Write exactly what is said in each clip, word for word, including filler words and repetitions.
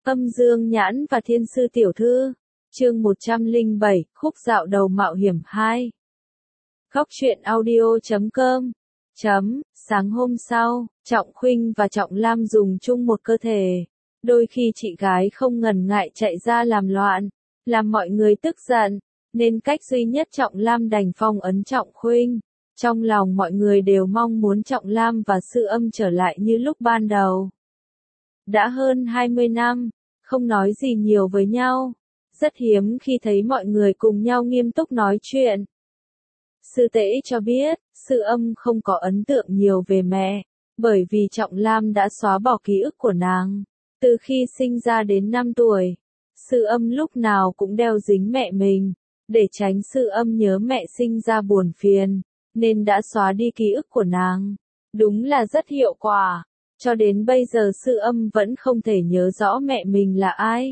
Âm Dương Nhãn và Thiên Sư Tiểu Thư, chương một trăm lẻ bảy, khúc dạo đầu mạo hiểm hai. Góc truyện audio chấm com chấm, sáng hôm sau, Trọng Khuynh và Trọng Lam dùng chung một cơ thể. Đôi khi chị gái không ngần ngại chạy ra làm loạn, làm mọi người tức giận, nên cách duy nhất Trọng Lam đành phong ấn Trọng Khuynh. Trong lòng mọi người đều mong muốn Trọng Lam và Sư Âm trở lại như lúc ban đầu. Đã hơn hai mươi năm, không nói gì nhiều với nhau. Rất hiếm khi thấy mọi người cùng nhau nghiêm túc nói chuyện. Sư Tễ cho biết, Sư Âm không có ấn tượng nhiều về mẹ, bởi vì Trọng Lam đã xóa bỏ ký ức của nàng. Từ khi sinh ra đến năm tuổi, Sư Âm lúc nào cũng đeo dính mẹ mình, để tránh Sư Âm nhớ mẹ sinh ra buồn phiền, nên đã xóa đi ký ức của nàng. Đúng là rất hiệu quả. Cho đến bây giờ Sư Âm vẫn không thể nhớ rõ mẹ mình là ai.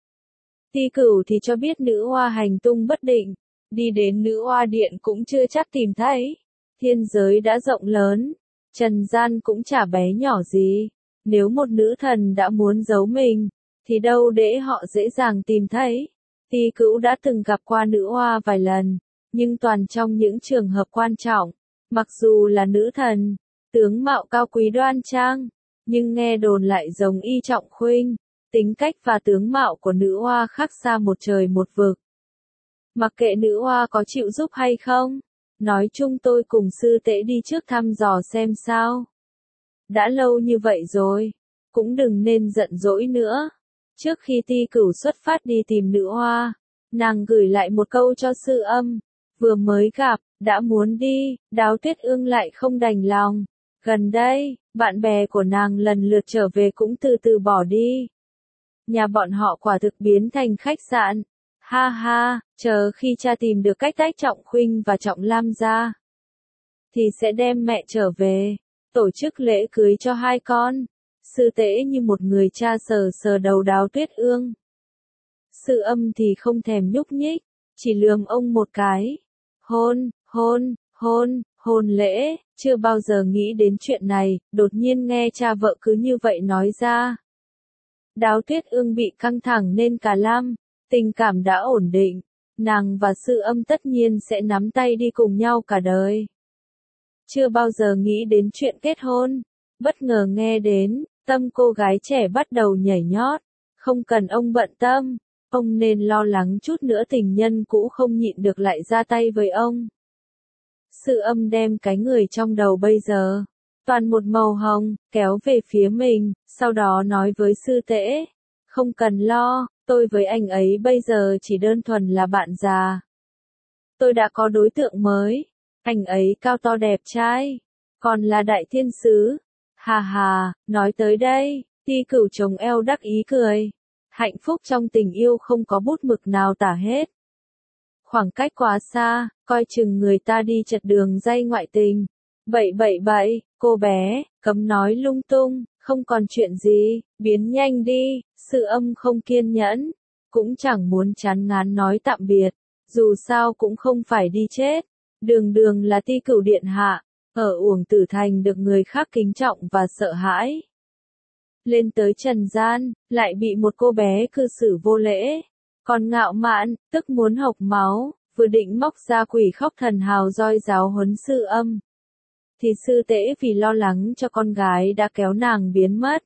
Ti Cửu thì cho biết nữ oa hành tung bất định, đi đến nữ oa điện cũng chưa chắc tìm thấy. Thiên giới đã rộng lớn, trần gian cũng chả bé nhỏ gì. Nếu một nữ thần đã muốn giấu mình, thì đâu để họ dễ dàng tìm thấy. Ti Cửu đã từng gặp qua nữ oa vài lần, nhưng toàn trong những trường hợp quan trọng. Mặc dù là nữ thần, tướng mạo cao quý đoan trang, nhưng nghe đồn lại giống y Trọng Khuynh. Tính cách và tướng mạo của nữ oa khác xa một trời một vực. Mặc kệ nữ oa có chịu giúp hay không, nói chung tôi cùng Sư Tễ đi trước thăm dò xem sao. Đã lâu như vậy rồi, cũng đừng nên giận dỗi nữa. Trước khi Ti Cửu xuất phát đi tìm nữ oa, nàng gửi lại một câu cho Sư Âm. Vừa mới gặp, đã muốn đi, Đáo Tuyết Ương lại không đành lòng. Gần đây, bạn bè của nàng lần lượt trở về cũng từ từ bỏ đi. Nhà bọn họ quả thực biến thành khách sạn. Ha ha, chờ khi cha tìm được cách tách Trọng Khuynh và Trọng Lam ra, thì sẽ đem mẹ trở về, tổ chức lễ cưới cho hai con. Sư Tễ như một người cha sờ sờ đầu Đáo Tuyết Ương. Sư Âm thì không thèm nhúc nhích, chỉ lườm ông một cái. Hôn, hôn, hôn, hôn lễ, chưa bao giờ nghĩ đến chuyện này, đột nhiên nghe cha vợ cứ như vậy nói ra. Đáo Tuyết Ương bị căng thẳng nên cả Lam, tình cảm đã ổn định, nàng và Sư Âm tất nhiên sẽ nắm tay đi cùng nhau cả đời. Chưa bao giờ nghĩ đến chuyện kết hôn, bất ngờ nghe đến, tâm cô gái trẻ bắt đầu nhảy nhót, không cần ông bận tâm, ông nên lo lắng chút nữa tình nhân cũ không nhịn được lại ra tay với ông. Sư Âm đem cái người trong đầu bây giờ, toàn một màu hồng, kéo về phía mình, sau đó nói với Sư Tễ, không cần lo, tôi với anh ấy bây giờ chỉ đơn thuần là bạn già. Tôi đã có đối tượng mới, anh ấy cao to đẹp trai, còn là đại thiên sứ. Hà hà, nói tới đây, Ti Cửu chồng eo đắc ý cười. Hạnh phúc trong tình yêu không có bút mực nào tả hết. Khoảng cách quá xa, coi chừng người ta đi chật đường dây ngoại tình. Bậy bậy bậy, cô bé, cấm nói lung tung, không còn chuyện gì, biến nhanh đi. Sư Âm không kiên nhẫn, cũng chẳng muốn chán ngán nói tạm biệt, dù sao cũng không phải đi chết. Đường đường là Ti Cửu điện hạ, ở Uổng Tử Thành được người khác kính trọng và sợ hãi. Lên tới trần gian, lại bị một cô bé cư xử vô lễ, còn ngạo mạn, tức muốn hộc máu, vừa định móc ra quỷ khóc thần hào roi giáo huấn Sư Âm. Thì Sư Tễ vì lo lắng cho con gái đã kéo nàng biến mất.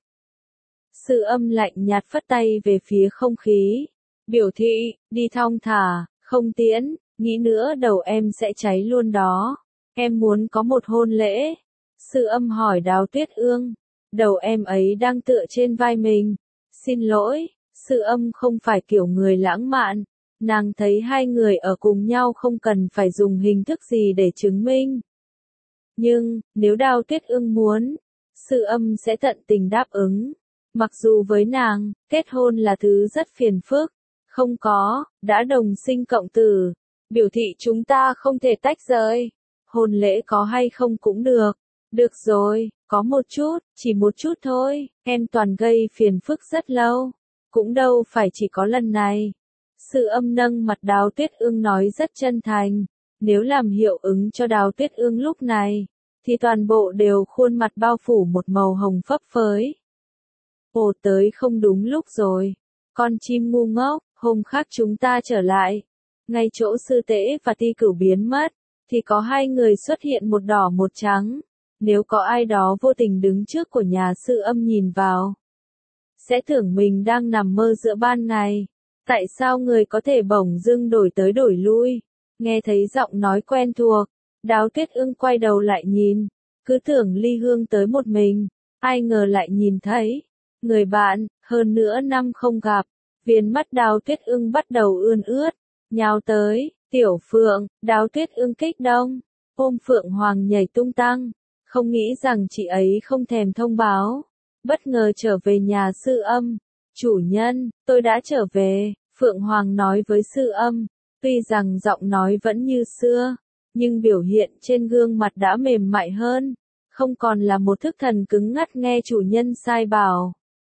Sư Âm lạnh nhạt phất tay về phía không khí, biểu thị, đi thong thả, không tiễn, nghĩ nữa đầu em sẽ cháy luôn đó. Em muốn có một hôn lễ. Sư Âm hỏi Đáo Tuyết Ương. Đầu em ấy đang tựa trên vai mình. Xin lỗi, Sư Âm không phải kiểu người lãng mạn. Nàng thấy hai người ở cùng nhau không cần phải dùng hình thức gì để chứng minh. Nhưng, nếu Đáo Tuyết Ương muốn, Sư Âm sẽ tận tình đáp ứng. Mặc dù với nàng, kết hôn là thứ rất phiền phức. Không có, đã đồng sinh cộng tử. Biểu thị chúng ta không thể tách rời. Hôn lễ có hay không cũng được. Được rồi, có một chút, chỉ một chút thôi, em toàn gây phiền phức rất lâu. Cũng đâu phải chỉ có lần này. Sư Âm nâng mặt Đáo Tuyết Ương nói rất chân thành. Nếu làm hiệu ứng cho Đáo Tuyết Ương lúc này, thì toàn bộ đều khuôn mặt bao phủ một màu hồng phấp phới. Ồ, tới không đúng lúc rồi. Con chim ngu ngốc, hôm khác chúng ta trở lại. Ngay chỗ sư tễ và ti cửu biến mất, thì có hai người xuất hiện, một đỏ một trắng. Nếu có ai đó vô tình đứng trước của nhà sư âm nhìn vào, sẽ tưởng mình đang nằm mơ giữa ban ngày. Tại sao người có thể bỗng dưng đổi tới đổi lui? Nghe thấy giọng nói quen thuộc, Đáo Tuyết Ưng quay đầu lại nhìn, cứ tưởng Ly Hương tới một mình, ai ngờ lại nhìn thấy người bạn, hơn nữa năm không gặp. Viền mắt Đáo Tuyết Ưng bắt đầu ươn ướt, nhào tới, "Tiểu Phượng." Đáo Tuyết Ưng kích động, ôm Phượng Hoàng nhảy tung tăng, không nghĩ rằng chị ấy không thèm thông báo, bất ngờ trở về nhà sư âm. "Chủ nhân, tôi đã trở về." Phượng Hoàng nói với sư âm, tuy rằng giọng nói vẫn như xưa, nhưng biểu hiện trên gương mặt đã mềm mại hơn, không còn là một thức thần cứng ngắc nghe chủ nhân sai bảo.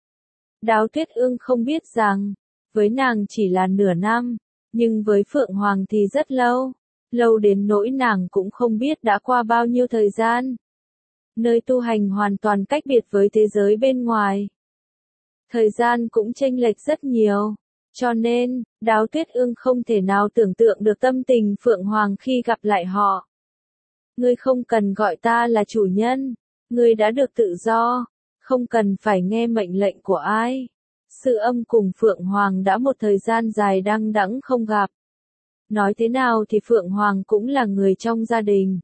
Đáo Tuyết Ưng không biết rằng, với nàng chỉ là nửa năm, nhưng với Phượng Hoàng thì rất lâu, lâu đến nỗi nàng cũng không biết đã qua bao nhiêu thời gian. Nơi tu hành hoàn toàn cách biệt với thế giới bên ngoài. Thời gian cũng chênh lệch rất nhiều, cho nên, Đáo Tuyết Ưng không thể nào tưởng tượng được tâm tình Phượng Hoàng khi gặp lại họ. "Ngươi không cần gọi ta là chủ nhân, ngươi đã được tự do, không cần phải nghe mệnh lệnh của ai." Sư âm cùng Phượng Hoàng đã một thời gian dài đăng đẵng không gặp. Nói thế nào thì Phượng Hoàng cũng là người trong gia đình.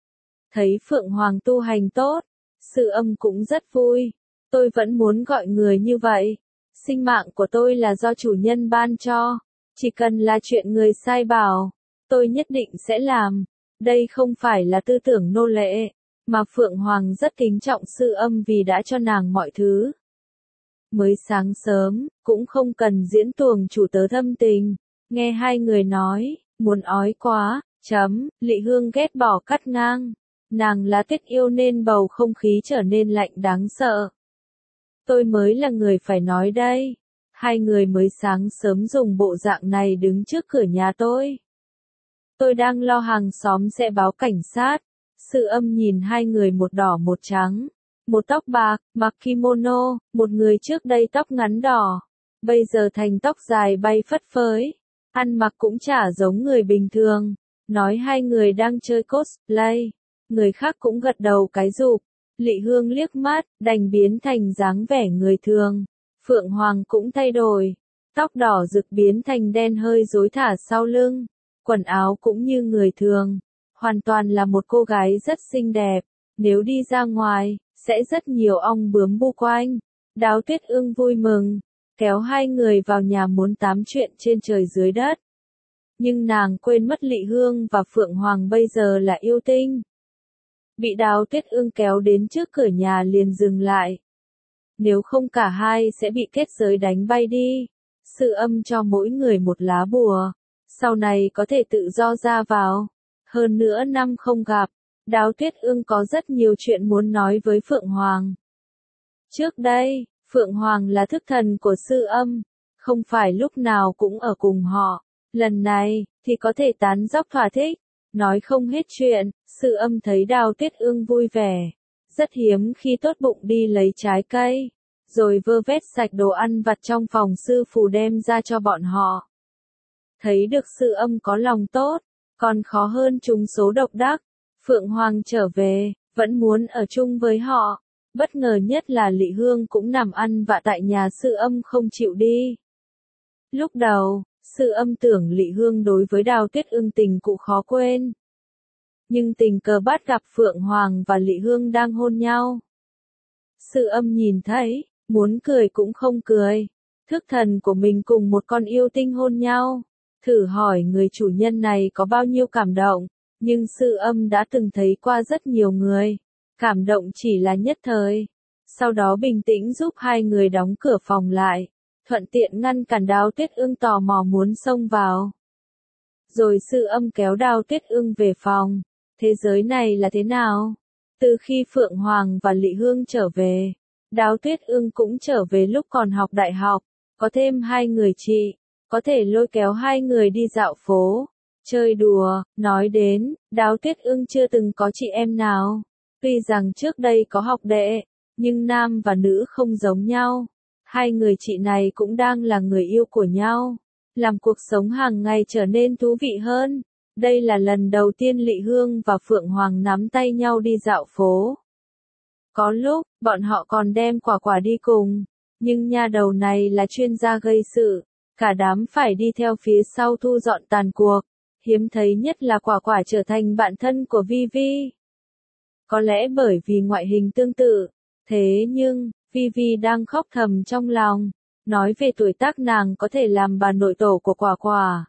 Thấy Phượng Hoàng tu hành tốt, sư âm cũng rất vui. "Tôi vẫn muốn gọi người như vậy. Sinh mạng của tôi là do chủ nhân ban cho. Chỉ cần là chuyện người sai bảo, tôi nhất định sẽ làm." Đây không phải là tư tưởng nô lệ, mà Phượng Hoàng rất kính trọng sư âm vì đã cho nàng mọi thứ. Mới sáng sớm, cũng không cần diễn tuồng chủ tớ thâm tình. Nghe hai người nói, muốn ói quá, chấm, Lị Hương ghét bỏ cắt ngang. Nàng là Tuyết yêu nên bầu không khí trở nên lạnh đáng sợ. "Tôi mới là người phải nói đây. Hai người mới sáng sớm dùng bộ dạng này đứng trước cửa nhà tôi. Tôi đang lo hàng xóm sẽ báo cảnh sát." Sư âm nhìn hai người, một đỏ một trắng, một tóc bạc, mặc kimono, một người trước đây tóc ngắn đỏ, bây giờ thành tóc dài bay phất phới, ăn mặc cũng chả giống người bình thường, nói hai người đang chơi cosplay. Người khác cũng gật đầu cái rụp. Lị Hương liếc mắt, đành biến thành dáng vẻ người thường. Phượng Hoàng cũng thay đổi, tóc đỏ rực biến thành đen hơi rối thả sau lưng, quần áo cũng như người thường, hoàn toàn là một cô gái rất xinh đẹp. Nếu đi ra ngoài, sẽ rất nhiều ong bướm bu quanh. Đáo Tuyết Ưng vui mừng, kéo hai người vào nhà muốn tám chuyện trên trời dưới đất. Nhưng nàng quên mất Lị Hương và Phượng Hoàng bây giờ là yêu tinh. Bị Đáo Tuyết Ưng kéo đến trước cửa nhà liền dừng lại. Nếu không cả hai sẽ bị kết giới đánh bay đi. Sư âm cho mỗi người một lá bùa, sau này có thể tự do ra vào. Hơn nữa năm không gặp, Đáo Tuyết Ưng có rất nhiều chuyện muốn nói với Phượng Hoàng. Trước đây, Phượng Hoàng là thức thần của sư âm, không phải lúc nào cũng ở cùng họ. Lần này, thì có thể tán dóc thỏa thích, nói không hết chuyện. Sư âm thấy Đáo Tuyết Ưng vui vẻ, rất hiếm khi tốt bụng đi lấy trái cây, rồi vơ vét sạch đồ ăn vặt trong phòng sư phù đem ra cho bọn họ. Thấy được sư âm có lòng tốt, còn khó hơn trúng số độc đắc. Phượng Hoàng trở về, vẫn muốn ở chung với họ. Bất ngờ nhất là Lị Hương cũng nằm ăn vạ tại nhà sư âm không chịu đi. Lúc đầu, sư âm tưởng Lị Hương đối với Đáo Tuyết Ưng tình cụ khó quên. Nhưng tình cờ bắt gặp Phượng Hoàng và Lị Hương đang hôn nhau. Sư âm nhìn thấy, muốn cười cũng không cười. Thức thần của mình cùng một con yêu tinh hôn nhau. Thử hỏi người chủ nhân này có bao nhiêu cảm động, nhưng sư âm đã từng thấy qua rất nhiều người. Cảm động chỉ là nhất thời. Sau đó bình tĩnh giúp hai người đóng cửa phòng lại, thuận tiện ngăn cản Đáo Tuyết Ưng tò mò muốn xông vào. Rồi sư âm kéo Đáo Tuyết Ưng về phòng. Thế giới này là thế nào? Từ khi Phượng Hoàng và Lị Hương trở về, Đáo Tuyết Ưng cũng trở về lúc còn học đại học, có thêm hai người chị, có thể lôi kéo hai người đi dạo phố, chơi đùa. Nói đến, Đáo Tuyết Ưng chưa từng có chị em nào. Tuy rằng trước đây có học đệ, nhưng nam và nữ không giống nhau. Hai người chị này cũng đang là người yêu của nhau, làm cuộc sống hàng ngày trở nên thú vị hơn. Đây là lần đầu tiên Lị Hương và Phượng Hoàng nắm tay nhau đi dạo phố. Có lúc, bọn họ còn đem Quả Quả đi cùng, nhưng nha đầu này là chuyên gia gây sự, cả đám phải đi theo phía sau thu dọn tàn cuộc. Hiếm thấy nhất là Quả Quả trở thành bạn thân của Vi Vi. Có lẽ bởi vì ngoại hình tương tự, thế nhưng, Vi Vi đang khóc thầm trong lòng, nói về tuổi tác nàng có thể làm bà nội tổ của Quả Quả.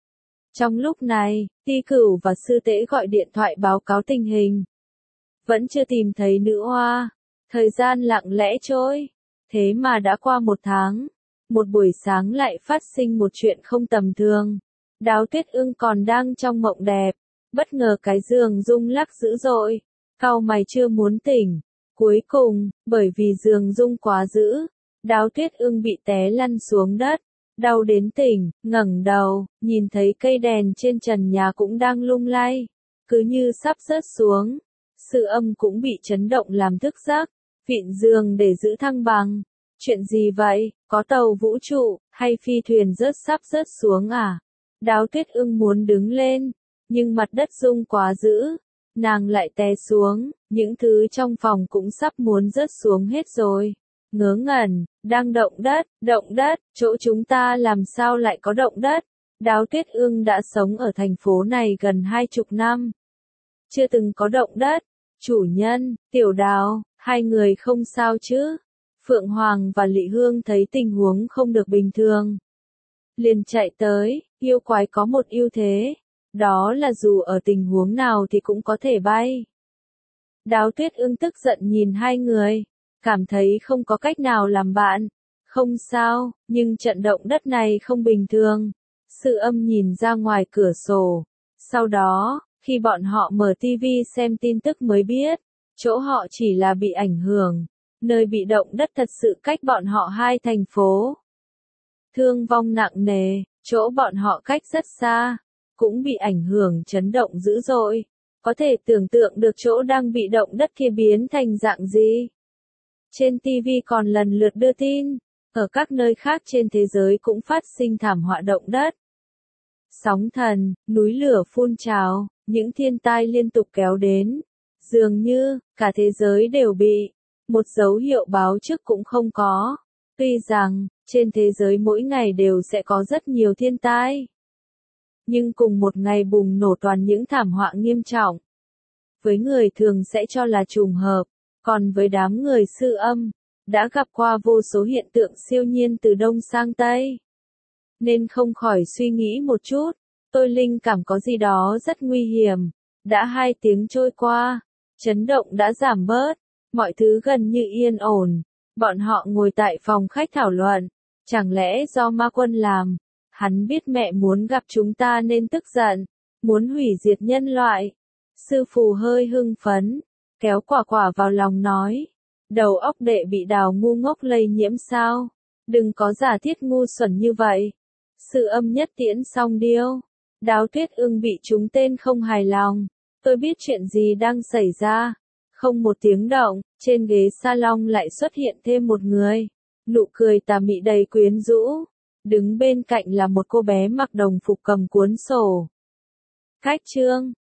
Trong lúc này, Ti Cửu và Sư Tễ gọi điện thoại báo cáo tình hình. Vẫn chưa tìm thấy nữ oa, thời gian lặng lẽ trôi, thế mà đã qua một tháng, một buổi sáng lại phát sinh một chuyện không tầm thường. Đáo Tuyết Ưng còn đang trong mộng đẹp, bất ngờ cái giường rung lắc dữ dội, cau mày chưa muốn tỉnh. Cuối cùng, bởi vì giường rung quá dữ, Đáo Tuyết Ưng bị té lăn xuống đất, đau đến tỉnh, ngẩng đầu, nhìn thấy cây đèn trên trần nhà cũng đang lung lay, cứ như sắp rớt xuống. Sự âm cũng bị chấn động làm thức giấc, vịn giường để giữ thăng bằng. Chuyện gì vậy, có tàu vũ trụ, hay phi thuyền rớt sắp rớt xuống à? Đáo Tuyết Ưng muốn đứng lên, nhưng mặt đất rung quá dữ, nàng lại té xuống, những thứ trong phòng cũng sắp muốn rớt xuống hết rồi. Ngớ ngẩn, đang động đất, động đất, chỗ chúng ta làm sao lại có động đất? Đáo Tuyết Ưng đã sống ở thành phố này gần hai chục năm. Chưa từng có động đất. Chủ nhân, Tiểu Đào, hai người không sao chứ? Phượng Hoàng và Lị Hương thấy tình huống không được bình thường, liền chạy tới. Yêu quái có một ưu thế, đó là dù ở tình huống nào thì cũng có thể bay. Đáo Tuyết Ưng tức giận nhìn hai người, cảm thấy không có cách nào làm bạn. Không sao, nhưng trận động đất này không bình thường. Sự âm nhìn ra ngoài cửa sổ. Sau đó, khi bọn họ mở ti vi xem tin tức mới biết, chỗ họ chỉ là bị ảnh hưởng, nơi bị động đất thật sự cách bọn họ hai thành phố. Thương vong nặng nề, chỗ bọn họ cách rất xa, cũng bị ảnh hưởng chấn động dữ dội. Có thể tưởng tượng được chỗ đang bị động đất kia biến thành dạng gì. Trên ti vi còn lần lượt đưa tin, ở các nơi khác trên thế giới cũng phát sinh thảm họa động đất. Sóng thần, núi lửa phun trào, những thiên tai liên tục kéo đến. Dường như, cả thế giới đều bị. Một dấu hiệu báo trước cũng không có. Tuy rằng, trên thế giới mỗi ngày đều sẽ có rất nhiều thiên tai. Nhưng cùng một ngày bùng nổ toàn những thảm họa nghiêm trọng. Với người thường sẽ cho là trùng hợp, còn với đám người sư âm, đã gặp qua vô số hiện tượng siêu nhiên từ Đông sang Tây. Nên không khỏi suy nghĩ một chút, tôi linh cảm có gì đó rất nguy hiểm. Đã hai tiếng trôi qua, chấn động đã giảm bớt, mọi thứ gần như yên ổn. Bọn họ ngồi tại phòng khách thảo luận, chẳng lẽ do ma quân làm? Hắn biết mẹ muốn gặp chúng ta nên tức giận, muốn hủy diệt nhân loại. Sư phù hơi hưng phấn, kéo Quả Quả vào lòng nói, đầu óc đệ bị Đào ngu ngốc lây nhiễm sao? Đừng có giả thiết ngu xuẩn như vậy. Sự âm nhất tiễn xong điêu, Đáo Tuyết Ưng bị trúng tên không hài lòng. Tôi biết chuyện gì đang xảy ra. Không một tiếng động, trên ghế salon lại xuất hiện thêm một người. Nụ cười tà mị đầy quyến rũ. Đứng bên cạnh là một cô bé mặc đồng phục cầm cuốn sổ. Cách chương